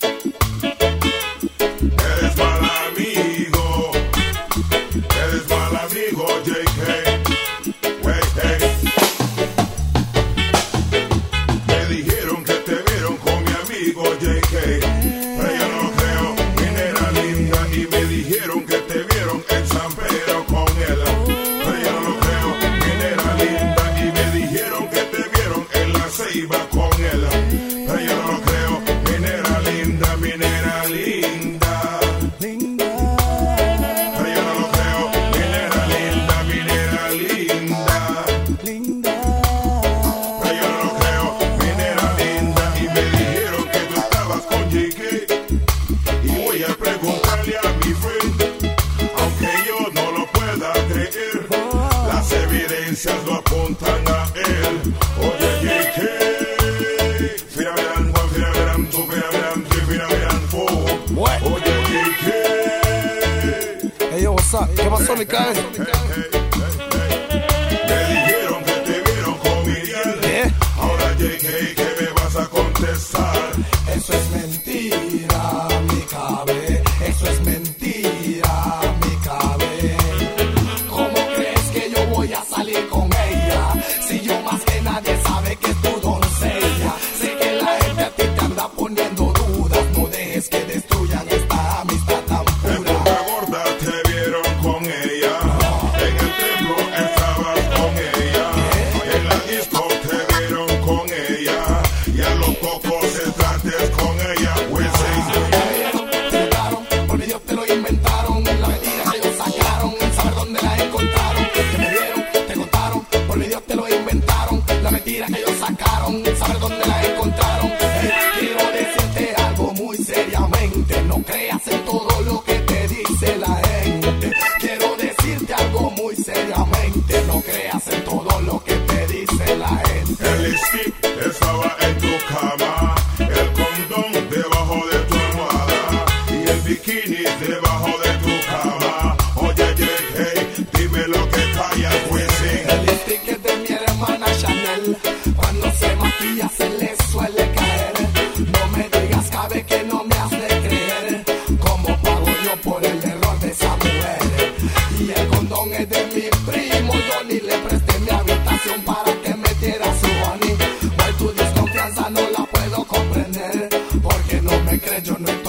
Eres mal amigo. Eres mal amigo, JK. Wey, hey. Me dijeron que te vieron con mi amigo JK, pero yo no creo. Minera linda. Y me dijeron que te vieron en San Pedro con él, pero yo no creo. Minera linda. Y me dijeron que te vieron en La Ceiba con él, pero yo no creo. Minera linda, minera linda. Pero yo no lo creo. Minera linda, minera linda. Pero yo no lo creo. Minera linda. Y me dijeron que tú estabas con JK. Y voy a preguntarle a mi friend, aunque yo no lo pueda creer, las evidencias lo apuntan a él. Oye, JK, firaverán, Juan, firaverán, tú, firaverán, tú, firaverán, fo. Oye, JK. Hey, yo, what's up? ¿Qué pasó, mi cara? Me dijeron que te vieron con Miriel. Ahora, JK, ¿qué me vas a contestar? Eso es mentira, mi cabe. Eso es mentira, mi cabe. ¿Cómo crees que yo voy a salir con ella? Si yo más que nadie sabe que es tu doncella. Sé que la gente a ti te anda poniendo dudas. No dejes que destruyan esta amistad tan En pura. Punta Gorda te vieron con ella. En el templo estabas con ella. En la disco te vieron con ella. Y a los pocos entrantes con ella. Wisin. Te jugaron, por medio te lo inventaron. La mentira que ellos sacaron, saber dónde la encontraron. Que me dieron, te contaron, por medio te lo inventaron. La mentira que ellos sacaron, saber dónde la encontraron. Quiero decirte algo muy seriamente, no creas en todo lo que te dice la gente. Quiero decirte algo muy seriamente, no creas en todo lo que te dice la gente. El lipstick estaba en tu cama. El condón debajo de tu almohada. Y el bikini debajo de tu cama. Oye, JK, dime lo que callas, Wisin. El lipstick es de mi hermana Chanel. Cuando se maquilla se le suele caer. No me digas, cabe, que no me has de creer. ¿Cómo pago yo por el error de esa mujer? Y el condón es de mi primo Johnny. Le presté mi habitación para que metiera su honey. Hoy tu desconfianza no la puedo comprender, porque no me crees, yo no